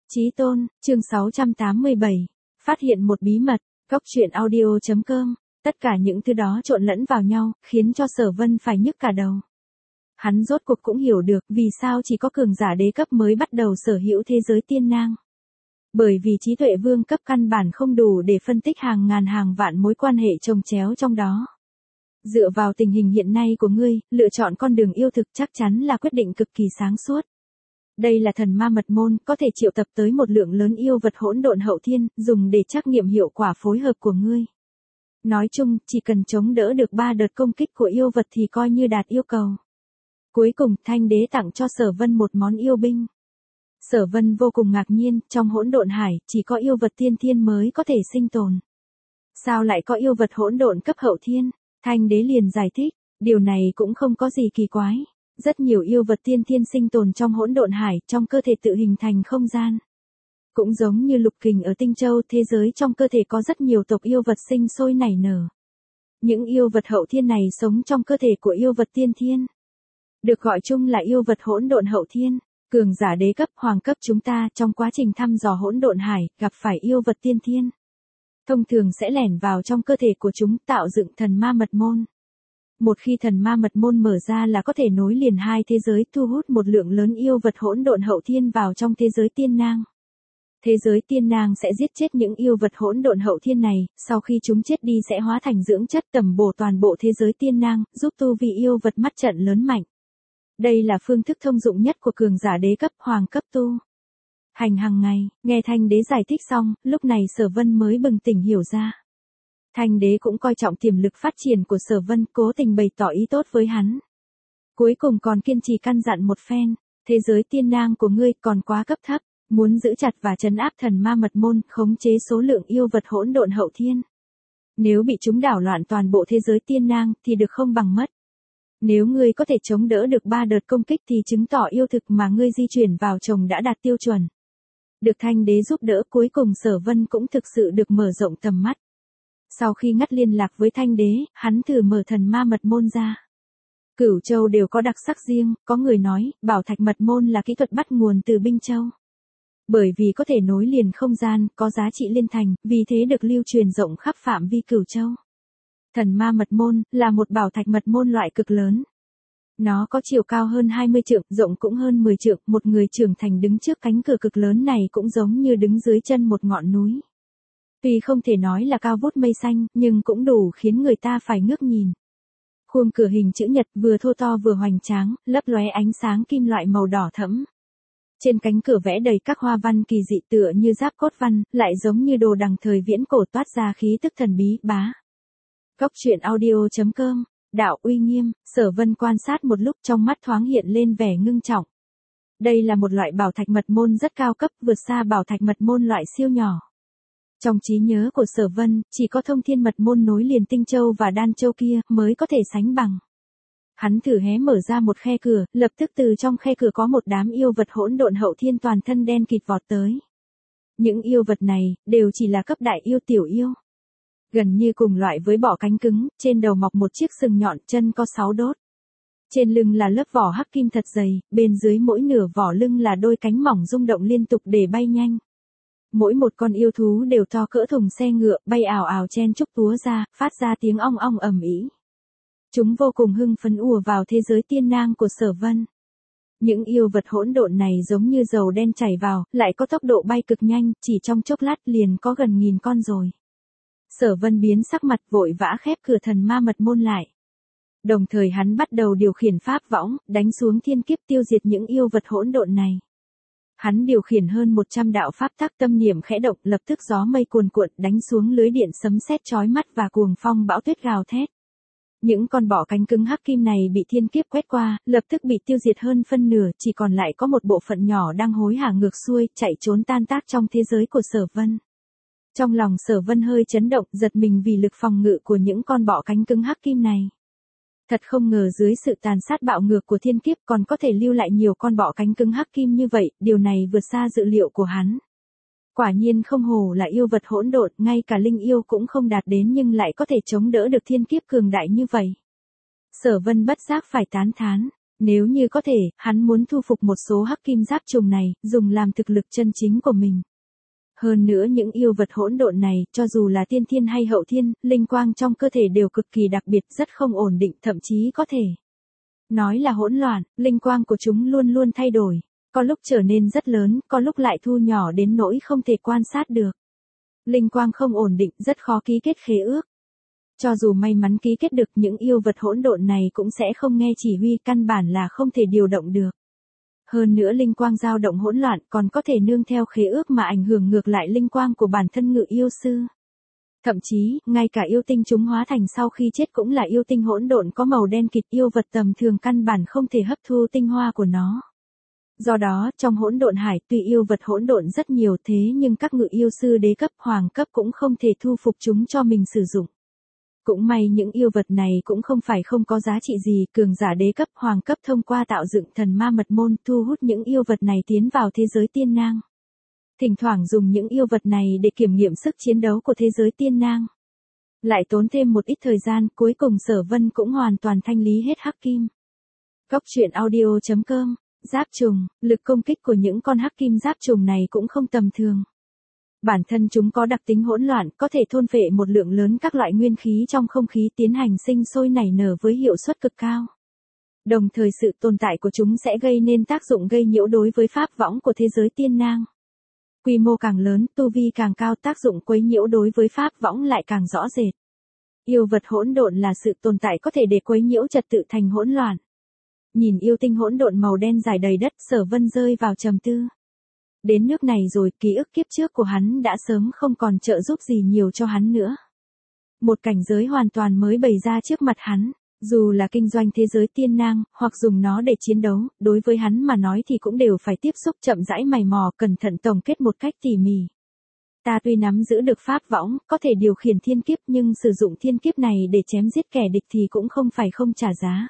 Chí tôn, chương 687. Phát hiện một bí mật, góc truyện audio.com. Tất cả những thứ đó trộn lẫn vào nhau, khiến cho Sở Vân phải nhức cả đầu. Hắn rốt cuộc cũng hiểu được vì sao chỉ có cường giả đế cấp mới bắt đầu sở hữu thế giới tiên nang. Bởi vì trí tuệ vương cấp căn bản không đủ để phân tích hàng ngàn hàng vạn mối quan hệ chồng chéo trong đó. Dựa vào tình hình hiện nay của ngươi, lựa chọn con đường yêu thực chắc chắn là quyết định cực kỳ sáng suốt. Đây là thần ma mật môn, có thể triệu tập tới một lượng lớn yêu vật hỗn độn hậu thiên, dùng để trắc nghiệm hiệu quả phối hợp của ngươi. Nói chung, chỉ cần chống đỡ được 3 đợt công kích của yêu vật thì coi như đạt yêu cầu. Cuối cùng, Thanh Đế tặng cho Sở Vân một món yêu binh. Sở Vân vô cùng ngạc nhiên, trong hỗn độn hải, chỉ có yêu vật tiên thiên mới có thể sinh tồn. Sao lại có yêu vật hỗn độn cấp hậu thiên? Thanh Đế liền giải thích, điều này cũng không có gì kỳ quái. Rất nhiều yêu vật tiên thiên sinh tồn trong hỗn độn hải, trong cơ thể tự hình thành không gian. Cũng giống như lục kình ở Tinh Châu, thế giới trong cơ thể có rất nhiều tộc yêu vật sinh sôi nảy nở. Những yêu vật hậu thiên này sống trong cơ thể của yêu vật tiên thiên. Được gọi chung là yêu vật hỗn độn hậu thiên. Cường giả đế cấp, hoàng cấp chúng ta trong quá trình thăm dò hỗn độn hải, gặp phải yêu vật tiên thiên. Thông thường sẽ lẻn vào trong cơ thể của chúng tạo dựng thần ma mật môn. Một khi thần ma mật môn mở ra là có thể nối liền hai thế giới, thu hút một lượng lớn yêu vật hỗn độn hậu thiên vào trong thế giới tiên nang. Thế giới tiên nang sẽ giết chết những yêu vật hỗn độn hậu thiên này, sau khi chúng chết đi sẽ hóa thành dưỡng chất tẩm bổ toàn bộ thế giới tiên nang, giúp tu vi yêu vật mắt trận lớn mạnh. Đây là phương thức thông dụng nhất của cường giả đế cấp, hoàng cấp tu hành hàng ngày. Nghe Thanh Đế giải thích xong, lúc này Sở Vân mới bừng tỉnh hiểu ra. Thanh Đế cũng coi trọng tiềm lực phát triển của Sở Vân, cố tình bày tỏ ý tốt với hắn. Cuối cùng còn kiên trì căn dặn một phen, thế giới tiên nang của ngươi còn quá cấp thấp, muốn giữ chặt và trấn áp thần ma mật môn, khống chế số lượng yêu vật hỗn độn hậu thiên. Nếu bị chúng đảo loạn toàn bộ thế giới tiên nang thì được không bằng mất. Nếu ngươi có thể chống đỡ được 3 đợt công kích thì chứng tỏ yêu thực mà ngươi di chuyển vào trồng đã đạt tiêu chuẩn. Được Thanh Đế giúp đỡ, cuối cùng Sở Vân cũng thực sự được mở rộng tầm mắt. Sau khi ngắt liên lạc với Thanh Đế, hắn thử mở thần ma mật môn ra. Cửu Châu đều có đặc sắc riêng, có người nói, bảo thạch mật môn là kỹ thuật bắt nguồn từ Binh Châu. Bởi vì có thể nối liền không gian, có giá trị liên thành, vì thế được lưu truyền rộng khắp phạm vi Cửu Châu. Thần ma mật môn, là một bảo thạch mật môn loại cực lớn. Nó có chiều cao hơn 20 trượng, rộng cũng hơn 10 trượng, một người trưởng thành đứng trước cánh cửa cực lớn này cũng giống như đứng dưới chân một ngọn núi. Tuy không thể nói là cao vút mây xanh, nhưng cũng đủ khiến người ta phải ngước nhìn. Khuôn cửa hình chữ nhật vừa thô to vừa hoành tráng, lấp lóe ánh sáng kim loại màu đỏ thẫm. Trên cánh cửa vẽ đầy các hoa văn kỳ dị tựa như giáp cốt văn, lại giống như đồ đằng thời viễn cổ toát ra khí tức thần bí, bá. Góc truyện audio.com, đạo uy nghiêm, Sở Vân quan sát một lúc trong mắt thoáng hiện lên vẻ ngưng trọng. Đây là một loại bảo thạch mật môn rất cao cấp, vượt xa bảo thạch mật môn loại siêu nhỏ. Trong trí nhớ của Sở Vân, chỉ có thông thiên mật môn nối liền Tinh Châu và Đan Châu kia mới có thể sánh bằng. Hắn thử hé mở ra một khe cửa, lập tức từ trong khe cửa có một đám yêu vật hỗn độn hậu thiên toàn thân đen kịt vọt tới. Những yêu vật này, đều chỉ là cấp đại yêu tiểu yêu. Gần như cùng loại với bọ cánh cứng, trên đầu mọc một chiếc sừng nhọn, chân có 6 đốt. Trên lưng là lớp vỏ hắc kim thật dày, bên dưới mỗi nửa vỏ lưng là đôi cánh mỏng rung động liên tục để bay nhanh. Mỗi một con yêu thú đều to cỡ thùng xe ngựa, bay ào ào chen chúc túa ra, phát ra tiếng ong ong ầm ĩ. Chúng vô cùng hưng phấn ùa vào thế giới tiên nang của Sở Vân. Những yêu vật hỗn độn này giống như dầu đen chảy vào, lại có tốc độ bay cực nhanh, chỉ trong chốc lát liền có gần 1000 con rồi. Sở Vân biến sắc mặt, vội vã khép cửa thần ma mật môn lại. Đồng thời hắn bắt đầu điều khiển pháp võng, đánh xuống thiên kiếp tiêu diệt những yêu vật hỗn độn này. Hắn điều khiển hơn 100 đạo pháp tắc, tâm niệm khẽ động, lập tức gió mây cuồn cuộn đánh xuống lưới điện sấm sét chói mắt và cuồng phong bão tuyết gào thét. Những con bọ cánh cứng hắc kim này bị thiên kiếp quét qua, lập tức bị tiêu diệt hơn phân nửa, chỉ còn lại có một bộ phận nhỏ đang hối hả ngược xuôi, chạy trốn tan tác trong thế giới của Sở Vân. Trong lòng Sở Vân hơi chấn động, giật mình vì lực phòng ngự của những con bọ cánh cứng hắc kim này. Thật không ngờ dưới sự tàn sát bạo ngược của thiên kiếp còn có thể lưu lại nhiều con bọ cánh cứng hắc kim như vậy, điều này vượt xa dự liệu của hắn. Quả nhiên không hổ là yêu vật hỗn độn, ngay cả linh yêu cũng không đạt đến nhưng lại có thể chống đỡ được thiên kiếp cường đại như vậy. Sở Vân bất giác phải tán thán, Nếu như có thể, hắn muốn thu phục một số hắc kim giáp trùng này, dùng làm thực lực chân chính của mình. Hơn nữa những yêu vật hỗn độn này, cho dù là tiên thiên hay hậu thiên, linh quang trong cơ thể đều cực kỳ đặc biệt, rất không ổn định, thậm chí có thể nói là hỗn loạn, linh quang của chúng luôn luôn thay đổi. Có lúc trở nên rất lớn, có lúc lại thu nhỏ đến nỗi không thể quan sát được. Linh quang không ổn định, rất khó ký kết khế ước. Cho dù may mắn ký kết được, những yêu vật hỗn độn này cũng sẽ không nghe chỉ huy, căn bản là không thể điều động được. Hơn nữa linh quang dao động hỗn loạn còn có thể nương theo khế ước mà ảnh hưởng ngược lại linh quang của bản thân ngự yêu sư. Thậm chí, ngay cả yêu tinh chúng hóa thành sau khi chết cũng là yêu tinh hỗn độn có màu đen kịt, yêu vật tầm thường căn bản không thể hấp thu tinh hoa của nó. Do đó, trong hỗn độn hải, tuy yêu vật hỗn độn rất nhiều thế nhưng các ngự yêu sư đế cấp, hoàng cấp cũng không thể thu phục chúng cho mình sử dụng. Cũng may những yêu vật này cũng không phải không có giá trị gì, cường giả đế cấp, hoàng cấp thông qua tạo dựng thần ma mật môn thu hút những yêu vật này tiến vào thế giới tiên nang. Thỉnh thoảng dùng những yêu vật này để kiểm nghiệm sức chiến đấu của thế giới tiên nang. Lại tốn thêm một ít thời gian, cuối cùng Sở Vân cũng hoàn toàn thanh lý hết hắc kim. Góc truyện audio.com. Giáp trùng, lực công kích của những con hắc kim giáp trùng này cũng không tầm thường. Bản thân chúng có đặc tính hỗn loạn, có thể thôn phệ một lượng lớn các loại nguyên khí trong không khí tiến hành sinh sôi nảy nở với hiệu suất cực cao. Đồng thời sự tồn tại của chúng sẽ gây nên tác dụng gây nhiễu đối với pháp võng của thế giới tiên nang. Quy mô càng lớn, tu vi càng cao, tác dụng quấy nhiễu đối với pháp võng lại càng rõ rệt. Yêu vật hỗn độn là sự tồn tại có thể để quấy nhiễu trật tự thành hỗn loạn. Nhìn yêu tinh hỗn độn màu đen dài đầy đất, Sở Vân rơi vào trầm tư. Đến nước này rồi, ký ức kiếp trước của hắn đã sớm không còn trợ giúp gì nhiều cho hắn nữa. Một cảnh giới hoàn toàn mới bày ra trước mặt hắn, dù là kinh doanh thế giới tiên nang, hoặc dùng nó để chiến đấu, đối với hắn mà nói thì cũng đều phải tiếp xúc chậm rãi mày mò, cẩn thận tổng kết một cách tỉ mỉ. Ta tuy nắm giữ được pháp võng, có thể điều khiển thiên kiếp, nhưng sử dụng thiên kiếp này để chém giết kẻ địch thì cũng không phải không trả giá.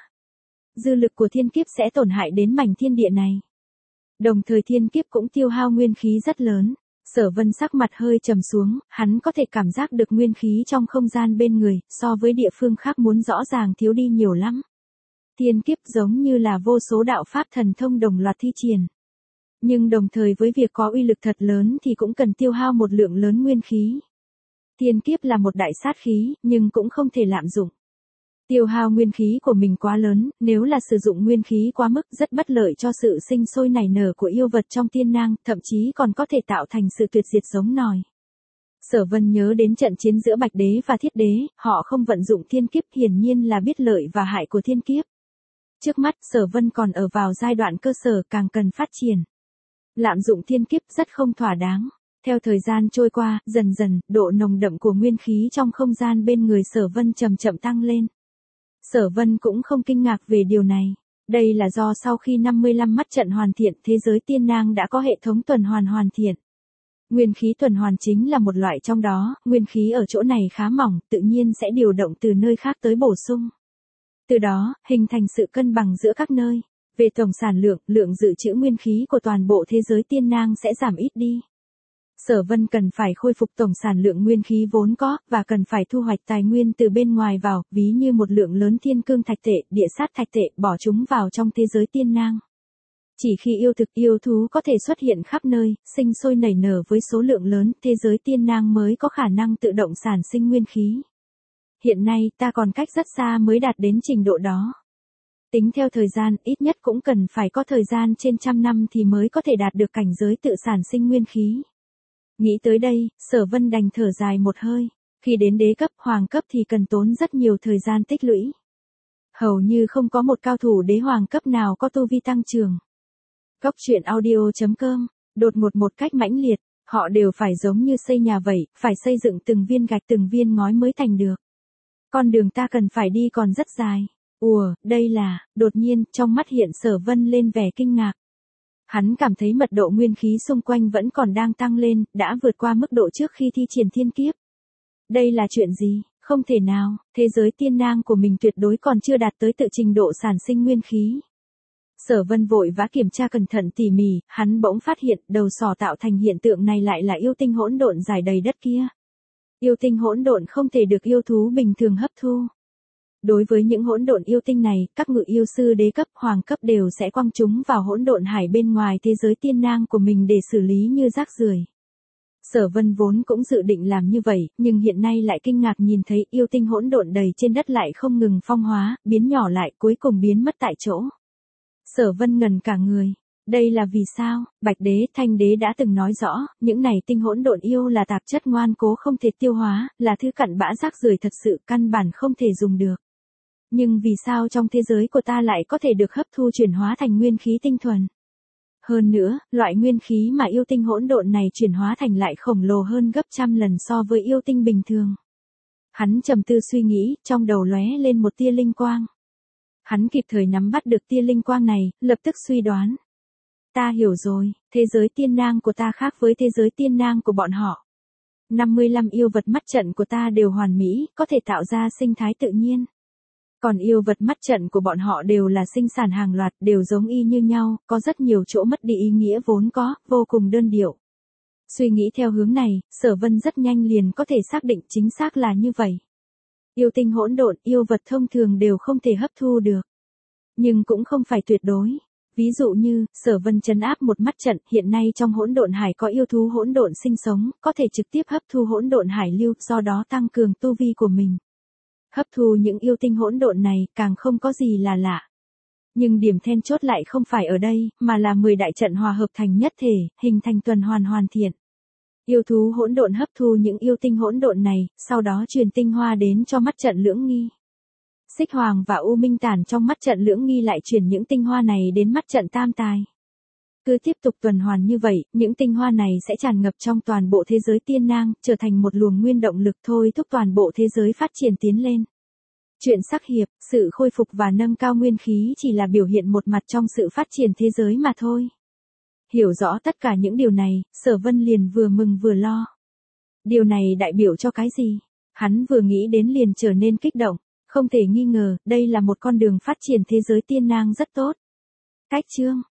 Dư lực của thiên kiếp sẽ tổn hại đến mảnh thiên địa này. Đồng thời thiên kiếp cũng tiêu hao nguyên khí rất lớn. Sở Vân sắc mặt hơi trầm xuống, hắn có thể cảm giác được nguyên khí trong không gian bên người, so với địa phương khác muốn rõ ràng thiếu đi nhiều lắm. Thiên kiếp giống như là vô số đạo pháp thần thông đồng loạt thi triển. Nhưng đồng thời với việc có uy lực thật lớn thì cũng cần tiêu hao một lượng lớn nguyên khí. Thiên kiếp là một đại sát khí, nhưng cũng không thể lạm dụng. Tiêu hao nguyên khí của mình quá lớn, nếu là sử dụng nguyên khí quá mức rất bất lợi cho sự sinh sôi nảy nở của yêu vật trong tiên nang, thậm chí còn có thể tạo thành sự tuyệt diệt giống nòi. Sở Vân nhớ đến trận chiến giữa Bạch Đế và Thiết Đế, họ không vận dụng thiên kiếp, hiển nhiên là biết lợi và hại của thiên kiếp. Trước mắt, Sở Vân còn ở vào giai đoạn cơ sở, càng cần phát triển. Lạm dụng thiên kiếp rất không thỏa đáng. Theo thời gian trôi qua, dần dần, độ nồng đậm của nguyên khí trong không gian bên người Sở Vân chậm chậm tăng lên. Sở Vân cũng không kinh ngạc về điều này. Đây là do sau khi 55 mắt trận hoàn thiện, thế giới tiên nang đã có hệ thống tuần hoàn hoàn thiện. Nguyên khí tuần hoàn chính là một loại trong đó, nguyên khí ở chỗ này khá mỏng, tự nhiên sẽ điều động từ nơi khác tới bổ sung. Từ đó, hình thành sự cân bằng giữa các nơi. Về tổng sản lượng, lượng dự trữ nguyên khí của toàn bộ thế giới tiên nang sẽ giảm ít đi. Sở Vân cần phải khôi phục tổng sản lượng nguyên khí vốn có, và cần phải thu hoạch tài nguyên từ bên ngoài vào, ví như một lượng lớn thiên cương thạch tệ, địa sát thạch tệ, bỏ chúng vào trong thế giới tiên nang. Chỉ khi yêu thực yêu thú có thể xuất hiện khắp nơi, sinh sôi nảy nở với số lượng lớn, thế giới tiên nang mới có khả năng tự động sản sinh nguyên khí. Hiện nay ta còn cách rất xa mới đạt đến trình độ đó. Tính theo thời gian, ít nhất cũng cần phải có thời gian trên 100 năm thì mới có thể đạt được cảnh giới tự sản sinh nguyên khí. Nghĩ tới đây, Sở Vân đành thở dài một hơi. Khi đến đế cấp, hoàng cấp thì cần tốn rất nhiều thời gian tích lũy. Hầu như không có một cao thủ đế hoàng cấp nào có tu vi tăng trưởng. Góc truyện audio.com, đột ngột một cách mãnh liệt, họ đều phải giống như xây nhà vậy, phải xây dựng từng viên gạch từng viên ngói mới thành được. Con đường ta cần phải đi còn rất dài. Đây là, đột nhiên, trong mắt hiện Sở Vân lên vẻ kinh ngạc. Hắn cảm thấy mật độ nguyên khí xung quanh vẫn còn đang tăng lên, đã vượt qua mức độ trước khi thi triển thiên kiếp. Đây là chuyện gì? Không thể nào, thế giới tiên nang của mình tuyệt đối còn chưa đạt tới tự trình độ sản sinh nguyên khí. Sở Vân vội vã kiểm tra cẩn thận tỉ mỉ, hắn bỗng phát hiện đầu sỏ tạo thành hiện tượng này lại là yêu tinh hỗn độn dài đầy đất kia. Yêu tinh hỗn độn không thể được yêu thú bình thường hấp thu. Đối với những hỗn độn yêu tinh này, các ngự yêu sư đế cấp, hoàng cấp đều sẽ quăng chúng vào hỗn độn hải bên ngoài thế giới tiên nang của mình để xử lý như rác rưởi. Sở Vân vốn cũng dự định làm như vậy, nhưng hiện nay lại kinh ngạc nhìn thấy yêu tinh hỗn độn đầy trên đất lại không ngừng phong hóa, biến nhỏ lại cuối cùng biến mất tại chỗ. Sở Vân ngần cả người. Đây là vì sao? Bạch đế, thanh đế đã từng nói rõ, những này tinh hỗn độn yêu là tạp chất ngoan cố không thể tiêu hóa, là thứ cặn bã rác rưởi thật sự căn bản không thể dùng được. Nhưng vì sao trong thế giới của ta lại có thể được hấp thu chuyển hóa thành nguyên khí tinh thuần? Hơn nữa, loại nguyên khí mà yêu tinh hỗn độn này chuyển hóa thành lại khổng lồ hơn gấp trăm lần so với yêu tinh bình thường. Hắn trầm tư suy nghĩ, trong đầu lóe lên một tia linh quang. Hắn kịp thời nắm bắt được tia linh quang này, lập tức suy đoán. Ta hiểu rồi, thế giới tiên nang của ta khác với thế giới tiên nang của bọn họ. 55 yêu vật mắt trận của ta đều hoàn mỹ, có thể tạo ra sinh thái tự nhiên. Còn yêu vật mắt trận của bọn họ đều là sinh sản hàng loạt, đều giống y như nhau, có rất nhiều chỗ mất đi ý nghĩa vốn có, vô cùng đơn điệu. Suy nghĩ theo hướng này, Sở Vân rất nhanh liền có thể xác định chính xác là như vậy. Yêu tinh hỗn độn, yêu vật thông thường đều không thể hấp thu được. Nhưng cũng không phải tuyệt đối. Ví dụ như, Sở Vân trấn áp một mắt trận, hiện nay trong hỗn độn hải có yêu thú hỗn độn sinh sống, có thể trực tiếp hấp thu hỗn độn hải lưu, do đó tăng cường tu vi của mình. Hấp thu những yêu tinh hỗn độn này, càng không có gì là lạ. Nhưng điểm then chốt lại không phải ở đây, mà là 10 đại trận hòa hợp thành nhất thể, hình thành tuần hoàn hoàn thiện. Yêu thú hỗn độn hấp thu những yêu tinh hỗn độn này, sau đó truyền tinh hoa đến cho mắt trận Lưỡng Nghi. Xích Hoàng và U Minh Tản trong mắt trận Lưỡng Nghi lại truyền những tinh hoa này đến mắt trận Tam Tài. Cứ tiếp tục tuần hoàn như vậy, những tinh hoa này sẽ tràn ngập trong toàn bộ thế giới tiên nang, trở thành một luồng nguyên động lực thôi thúc toàn bộ thế giới phát triển tiến lên. Chuyện sắc hiệp, sự khôi phục và nâng cao nguyên khí chỉ là biểu hiện một mặt trong sự phát triển thế giới mà thôi. Hiểu rõ tất cả những điều này, Sở Vân liền vừa mừng vừa lo. Điều này đại biểu cho cái gì? Hắn vừa nghĩ đến liền trở nên kích động. Không thể nghi ngờ, đây là một con đường phát triển thế giới tiên nang rất tốt. Cách chương